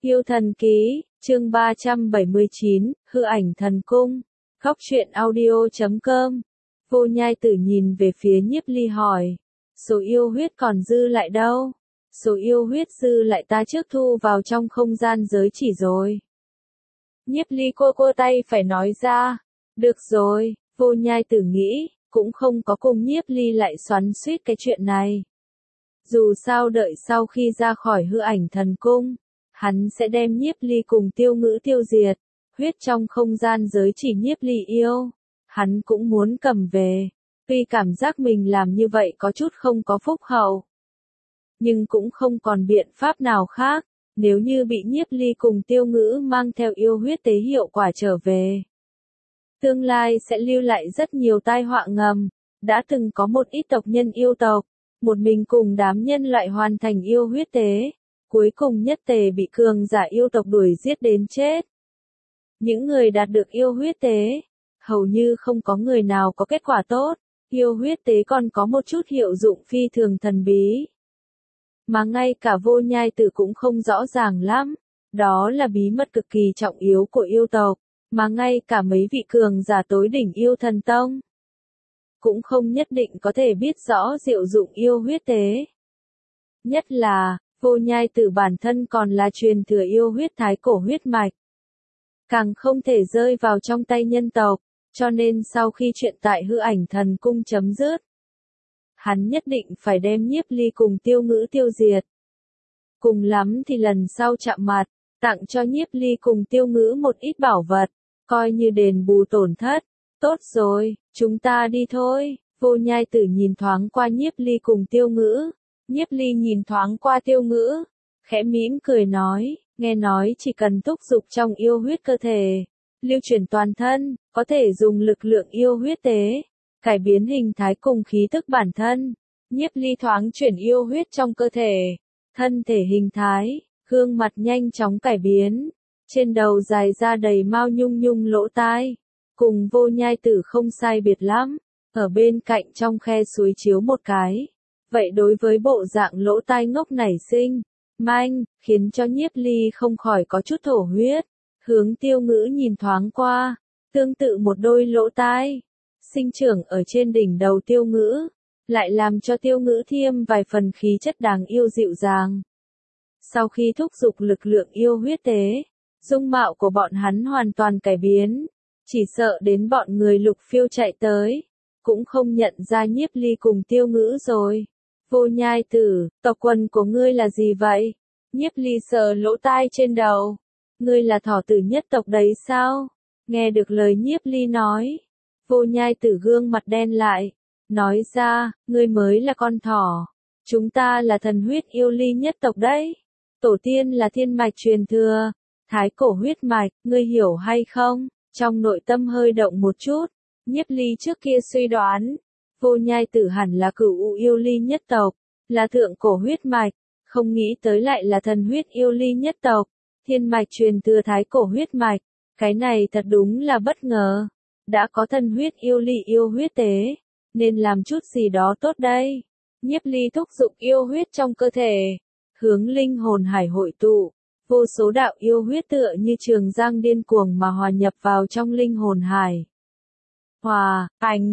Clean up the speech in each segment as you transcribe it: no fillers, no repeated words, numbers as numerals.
Yêu thần ký, chương 379, hư ảnh thần cung. Góc truyện audio.com. Vô Nhai Tử nhìn về phía Nhiếp Ly hỏi. Số yêu huyết còn dư lại đâu? Số yêu huyết dư lại ta trước thu vào trong không gian giới chỉ rồi. Nhiếp Ly cô tay phải nói ra. Được rồi, Vô Nhai Tử nghĩ, cũng không có cùng Nhiếp Ly lại xoắn xuýt cái chuyện này. Dù sao đợi sau khi ra khỏi hư ảnh thần cung, hắn sẽ đem Nhiếp Ly cùng Tiêu Ngữ tiêu diệt, huyết trong không gian giới chỉ Nhiếp Ly yêu, hắn cũng muốn cầm về, tuy cảm giác mình làm như vậy có chút không có phúc hậu. Nhưng cũng không còn biện pháp nào khác, nếu như bị Nhiếp Ly cùng Tiêu Ngữ mang theo yêu huyết tế hiệu quả trở về. Tương lai sẽ lưu lại rất nhiều tai họa ngầm, đã từng có một ít tộc nhân yêu tộc, một mình cùng đám nhân loại hoàn thành yêu huyết tế. Cuối cùng nhất tề bị cường giả yêu tộc đuổi giết đến chết. Những người đạt được yêu huyết tế, hầu như không có người nào có kết quả tốt, yêu huyết tế còn có một chút hiệu dụng phi thường thần bí. Mà ngay cả Vô Nhai Tử cũng không rõ ràng lắm, đó là bí mật cực kỳ trọng yếu của yêu tộc, mà ngay cả mấy vị cường giả tối đỉnh yêu thần tông cũng không nhất định có thể biết rõ diệu dụng yêu huyết tế. Nhất là, Vô Nhai Tử bản thân còn là truyền thừa yêu huyết thái cổ huyết mạch. Càng không thể rơi vào trong tay nhân tộc, cho nên sau khi chuyện tại hư ảnh thần cung chấm dứt, hắn nhất định phải đem Nhiếp Ly cùng Tiêu Ngữ tiêu diệt. Cùng lắm thì lần sau chạm mặt, tặng cho Nhiếp Ly cùng Tiêu Ngữ một ít bảo vật, coi như đền bù tổn thất. Tốt rồi, chúng ta đi thôi. Vô Nhai Tử nhìn thoáng qua Nhiếp Ly cùng Tiêu Ngữ. Nhiếp Ly nhìn thoáng qua Tiêu Ngữ, khẽ mỉm cười nói, nghe nói chỉ cần thúc dục trong yêu huyết cơ thể, lưu chuyển toàn thân, có thể dùng lực lượng yêu huyết tế, cải biến hình thái cùng khí thức bản thân. Nhiếp Ly thoáng chuyển yêu huyết trong cơ thể, thân thể hình thái, gương mặt nhanh chóng cải biến, trên đầu dài ra đầy mao nhung nhung lỗ tai, cùng Vô Nhai Tử không sai biệt lắm, ở bên cạnh trong khe suối chiếu một cái. Vậy đối với bộ dạng lỗ tai ngốc nảy sinh, manh, khiến cho Nhiếp Ly không khỏi có chút thổ huyết, hướng Tiêu Ngữ nhìn thoáng qua, tương tự một đôi lỗ tai, sinh trưởng ở trên đỉnh đầu Tiêu Ngữ, lại làm cho Tiêu Ngữ thêm vài phần khí chất đáng yêu dịu dàng. Sau khi thúc dục lực lượng yêu huyết tế, dung mạo của bọn hắn hoàn toàn cải biến, chỉ sợ đến bọn người Lục Phiêu chạy tới, cũng không nhận ra Nhiếp Ly cùng Tiêu Ngữ rồi. Vô Nhai Tử, tộc quần của ngươi là gì vậy? Nhiếp Ly sờ lỗ tai trên đầu. Ngươi là thỏ tử nhất tộc đấy sao? Nghe được lời Nhiếp Ly nói. Vô Nhai Tử gương mặt đen lại. Nói ra, ngươi mới là con thỏ. Chúng ta là thần huyết yêu ly nhất tộc đấy. Tổ tiên là thiên mạch truyền thừa. Thái cổ huyết mạch, ngươi hiểu hay không? Trong nội tâm hơi động một chút. Nhiếp Ly trước kia suy đoán. Vô Nhai Tử hẳn là cửu yêu ly nhất tộc, là thượng cổ huyết mạch, không nghĩ tới lại là thần huyết yêu ly nhất tộc, thiên mạch truyền thừa thái cổ huyết mạch, cái này thật đúng là bất ngờ. Đã có thần huyết yêu ly yêu huyết tế, nên làm chút gì đó tốt đây. Nhiếp Ly thúc dục yêu huyết trong cơ thể, hướng linh hồn hải hội tụ, vô số đạo yêu huyết tựa như trường giang điên cuồng mà hòa nhập vào trong linh hồn hải. Hòa,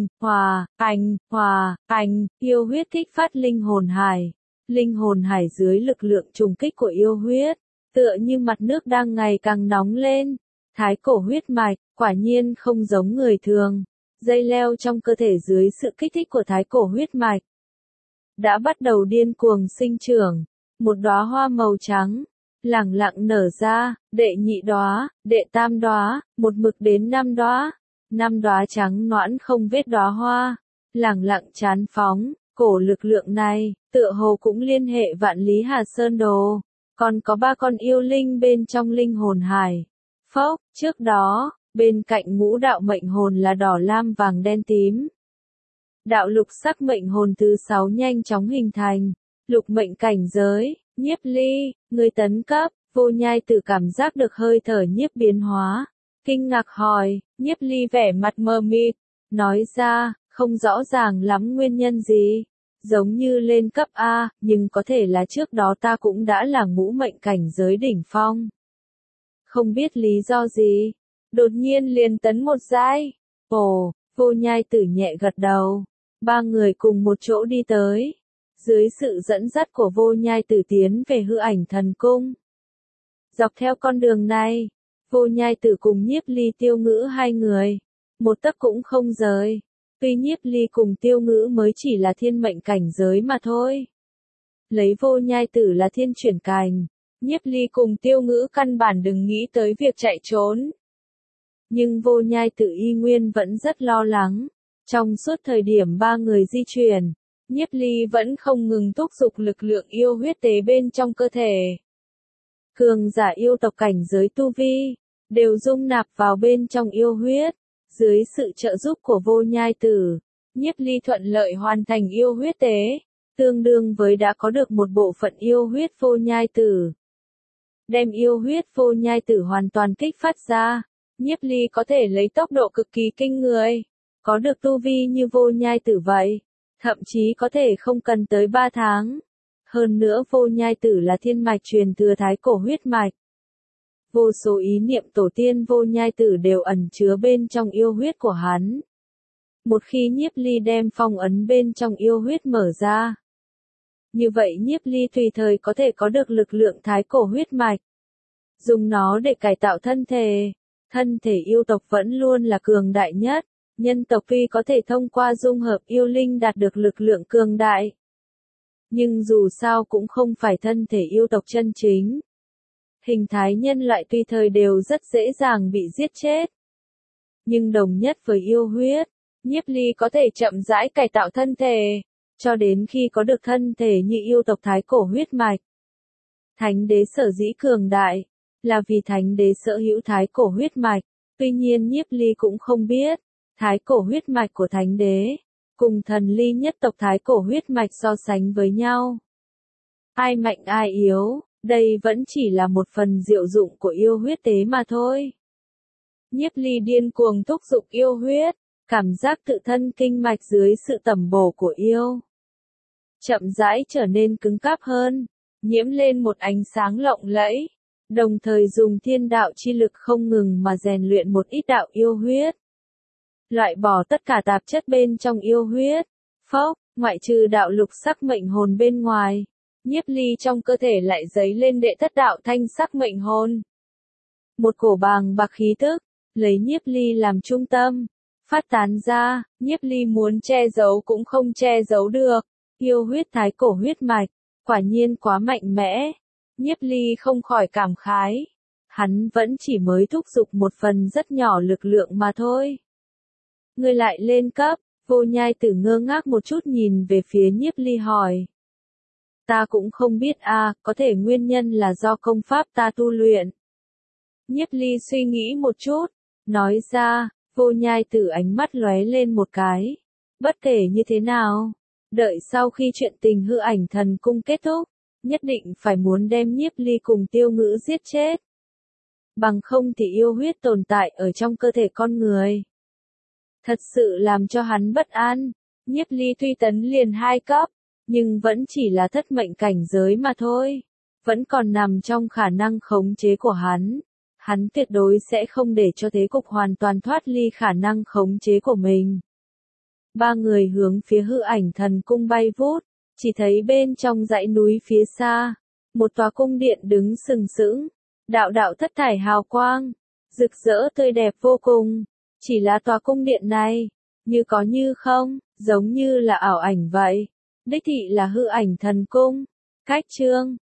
ảnh, yêu huyết kích phát linh hồn hải. Linh hồn hải dưới lực lượng trùng kích của yêu huyết, tựa như mặt nước đang ngày càng nóng lên. Thái cổ huyết mạch, quả nhiên không giống người thường. Dây leo trong cơ thể dưới sự kích thích của thái cổ huyết mạch đã bắt đầu điên cuồng sinh trưởng. Một đóa hoa màu trắng, lẳng lặng nở ra, đệ nhị đóa, đệ tam đóa, một mực đến 5 đóa. 5 đóa trắng nõn không vết đóa hoa, lẳng lặng chán phóng, cổ lực lượng này, tựa hồ cũng liên hệ vạn lý Hà Sơn Đồ, còn có 3 con yêu linh bên trong linh hồn hải. Phốc, trước đó, bên cạnh ngũ đạo mệnh hồn là đỏ lam vàng đen tím. Đạo lục sắc mệnh hồn thứ 6 nhanh chóng hình thành, lục mệnh cảnh giới, Nhiếp Ly, người tấn cấp, Vô Nhai Tử cảm giác được hơi thở nhiếp biến hóa. Kinh ngạc hỏi, Nhiếp Ly vẻ mặt mờ mịt, nói ra, không rõ ràng lắm nguyên nhân gì, giống như lên cấp A, nhưng có thể là trước đó ta cũng đã là ngũ mệnh cảnh giới đỉnh phong. Không biết lý do gì, đột nhiên liền tấn một giai. Ồ, Vô Nhai Tử nhẹ gật đầu. Ba người cùng một chỗ đi tới. Dưới sự dẫn dắt của Vô Nhai Tử tiến về Hư Ảnh Thần Cung. Dọc theo con đường này, Vô Nhai Tử cùng Nhiếp Ly Tiêu Ngữ hai người, một tấc cũng không rời. Tuy Nhiếp Ly cùng Tiêu Ngữ mới chỉ là thiên mệnh cảnh giới mà thôi. Lấy Vô Nhai Tử là thiên chuyển cảnh, Nhiếp Ly cùng Tiêu Ngữ căn bản đừng nghĩ tới việc chạy trốn. Nhưng Vô Nhai Tử y nguyên vẫn rất lo lắng. Trong suốt thời điểm ba người di chuyển, Nhiếp Ly vẫn không ngừng thúc giục lực lượng yêu huyết tế bên trong cơ thể. Cường giả yêu tộc cảnh giới tu vi, đều dung nạp vào bên trong yêu huyết. Dưới sự trợ giúp của Vô Nhai Tử, Nhiếp Ly thuận lợi hoàn thành yêu huyết tế, tương đương với đã có được một bộ phận yêu huyết Vô Nhai Tử. Đem yêu huyết Vô Nhai Tử hoàn toàn kích phát ra, Nhiếp Ly có thể lấy tốc độ cực kỳ kinh người, có được tu vi như Vô Nhai Tử vậy, thậm chí có thể không cần tới 3 tháng. Hơn nữa Vô Nhai Tử là thiên mạch truyền thừa thái cổ huyết mạch. Vô số ý niệm tổ tiên Vô Nhai Tử đều ẩn chứa bên trong yêu huyết của hắn. Một khi Nhiếp Ly đem phong ấn bên trong yêu huyết mở ra, như vậy Nhiếp Ly tùy thời có thể có được lực lượng thái cổ huyết mạch. Dùng nó để cải tạo thân thể. Thân thể yêu tộc vẫn luôn là cường đại nhất. Nhân tộc tuy có thể thông qua dung hợp yêu linh đạt được lực lượng cường đại, nhưng dù sao cũng không phải thân thể yêu tộc chân chính. Hình thái nhân loại tùy thời đều rất dễ dàng bị giết chết. Nhưng đồng nhất với yêu huyết, Nhiếp Ly có thể chậm rãi cải tạo thân thể, cho đến khi có được thân thể như yêu tộc thái cổ huyết mạch. Thánh đế sở dĩ cường đại, là vì thánh đế sở hữu thái cổ huyết mạch, tuy nhiên Nhiếp Ly cũng không biết, thái cổ huyết mạch của thánh đế, cùng thần ly nhất tộc thái cổ huyết mạch so sánh với nhau. Ai mạnh ai yếu, đây vẫn chỉ là một phần diệu dụng của yêu huyết tế mà thôi. Nhiếp Ly điên cuồng thúc giục yêu huyết, cảm giác tự thân kinh mạch dưới sự tẩm bổ của yêu chậm rãi trở nên cứng cáp hơn, nhiễm lên một ánh sáng lộng lẫy, đồng thời dùng thiên đạo chi lực không ngừng mà rèn luyện một ít đạo yêu huyết. Loại bỏ tất cả tạp chất bên trong yêu huyết, ngoại trừ đạo lục sắc mệnh hồn bên ngoài, Nhiếp Ly trong cơ thể lại dấy lên đệ thất đạo thanh sắc mệnh hồn. Một cổ bàng bạc khí tức, lấy Nhiếp Ly làm trung tâm, phát tán ra, Nhiếp Ly muốn che giấu cũng không che giấu được. Yêu huyết thái cổ huyết mạch, quả nhiên quá mạnh mẽ. Nhiếp Ly không khỏi cảm khái. Hắn vẫn chỉ mới thúc giục một phần rất nhỏ lực lượng mà thôi. Ngươi lại lên cấp, Vô Nhai Tử ngơ ngác một chút nhìn về phía Nhiếp Ly hỏi. Ta cũng không biết có thể nguyên nhân là do công pháp ta tu luyện. Nhiếp Ly suy nghĩ một chút, nói ra, Vô Nhai Tử ánh mắt lóe lên một cái. Bất kể như thế nào, đợi sau khi chuyện tình Hư Ảnh Thần Cung kết thúc, nhất định phải muốn đem Nhiếp Ly cùng Tiêu Ngữ giết chết. Bằng không thì yêu huyết tồn tại ở trong cơ thể con người. Thật sự làm cho hắn bất an. Nhiếp Ly tuy tấn liền 2 cấp, nhưng vẫn chỉ là thất mệnh cảnh giới mà thôi. Vẫn còn nằm trong khả năng khống chế của hắn. Hắn tuyệt đối sẽ không để cho thế cục hoàn toàn thoát ly khả năng khống chế của mình. Ba người hướng phía Hư Ảnh Thần Cung bay vút, chỉ thấy bên trong dãy núi phía xa, một tòa cung điện đứng sừng sững, đạo đạo thất thải hào quang, rực rỡ tươi đẹp vô cùng. Chỉ là tòa cung điện này, như có như không, giống như là ảo ảnh vậy. Đích thị là Hư Ảnh Thần Cung. Cách chương